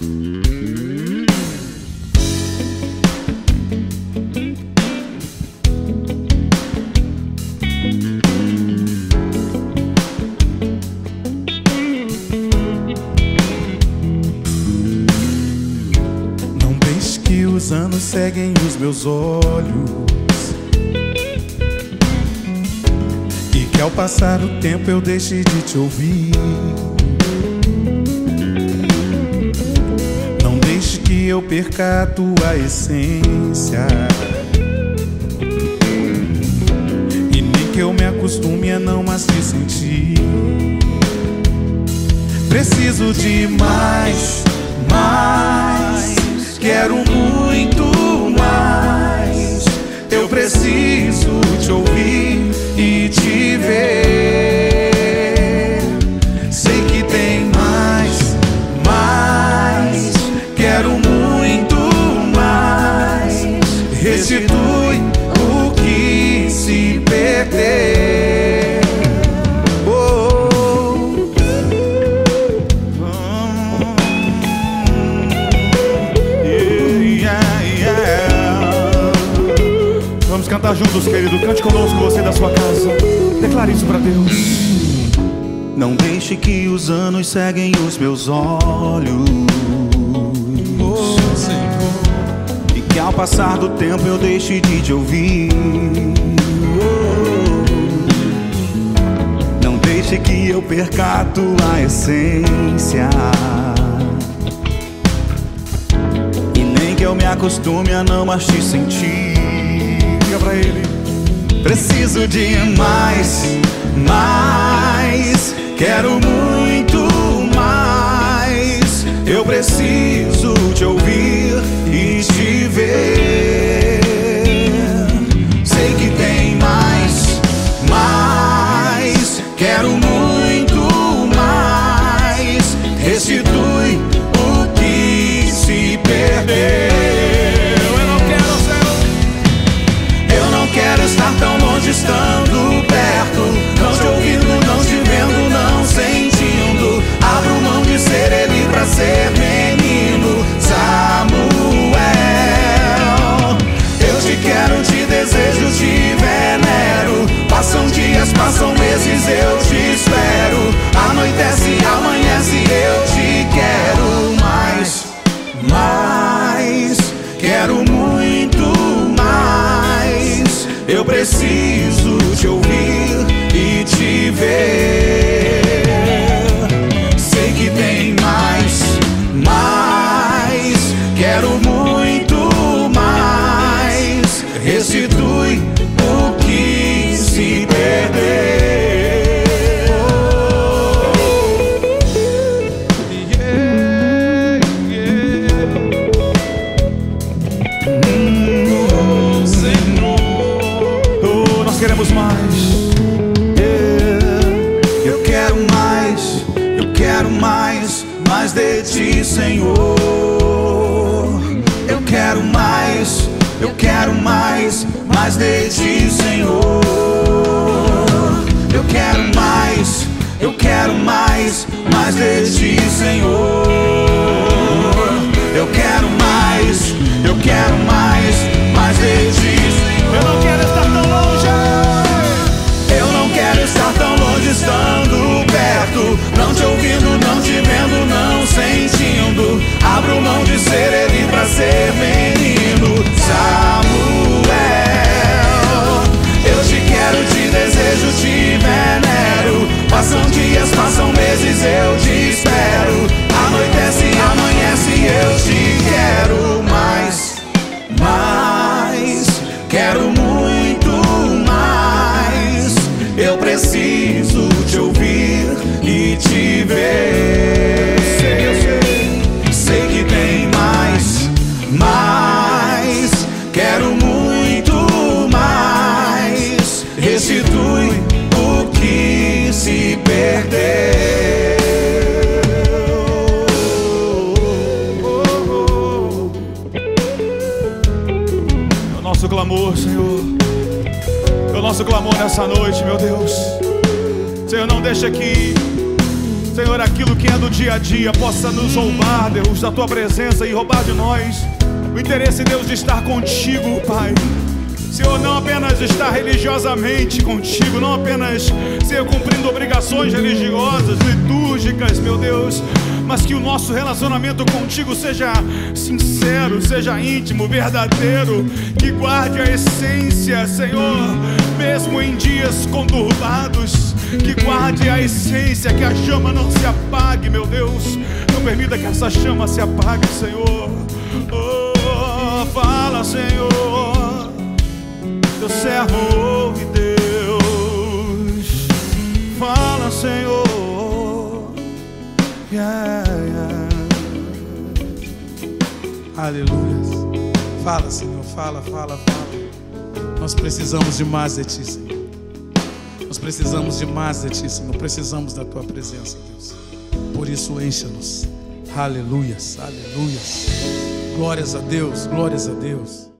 Não deixe que os anos ceguem os meus olhos, e que ao passar o tempo eu deixe de te ouvir. Não deixe que eu perca a tua essência, e nem que eu me acostume a não mais te sentir. Preciso de mais, quero muito mais. Eu preciso te ouvir e te ver. Sei que tem mais, quero muito mais. Restitui o que se perdeu. Vamos cantar juntos, querido. Cante conosco, você da sua casa. Declare isso pra Deus. Não deixe que os anos ceguem os meus olhos, e que ao passar do tempo eu deixe de te ouvir. Não deixe que eu perca a tua essência, e nem que eu me acostume a não mais te sentir. Diga pra Ele. Preciso de mais, quero muito mais. Eu preciso te ouvir e te ver. Sei que tem mais, quero muito mais. Restitui o que se perdeu. Quero estar tão longe estando perto, não te ouvindo, não te vendo, não sentindo. Abro mão de ser ele pra ser menino Samuel. Eu te quero, te desejo, te venero. Passam dias, passam meses, eu te espero. Anoitece, amanhece, eu te quero mais, quero muito mais. Eu preciso te ouvir e te ver. Sei que tem mais, quero muito mais. Restitui o que se perdeu. Queremos mais. Eu quero mais de ti, Senhor. Eu quero mais de ti, Senhor. Eu quero mais de ti, Senhor. Eu quero mais de ti, Senhor. Eu não quero estar tão longe. Eu não quero estar tão longe estando perto, não te ouvindo, não te vendo, não sentindo. Abro mão de ser ele pra ser menino Samuel. Eu te quero, te desejo, te venero. Passam dias, passam meses, eu te espero. Anoitece, amanhece, eu te quero mais, quero muito mais. Eu preciso te ouvir e te ver. Sei que tem mais, quero muito mais. Restitui o que se perdeu. É o nosso clamor, Senhor. É o nosso clamor nessa noite, meu Deus. Senhor, não deixa que Senhor, aquilo que é do dia a dia possa nos roubar, Deus, da Tua presença e roubar de nós o interesse, Deus, de estar contigo, Pai. Senhor, não apenas estar religiosamente contigo, não apenas ser cumprindo obrigações religiosas, litúrgicas, meu Deus, mas que o nosso relacionamento contigo seja sincero, seja íntimo, verdadeiro, que guarde a essência, Senhor, mesmo em dias conturbados, que guarde a essência, que a chama não se apague, meu Deus. Não permita que essa chama se apague, Senhor. Oh, fala, Senhor, teu servo ouve, Deus. Fala, Senhor. Yeah, yeah. Aleluia. Fala, Senhor, fala. Nós precisamos de mais de Ti, Senhor. Nós precisamos de mais de Ti, Senhor. Precisamos da Tua presença, Deus. Por isso, encha-nos. Aleluias, aleluias. Glórias a Deus, glórias a Deus.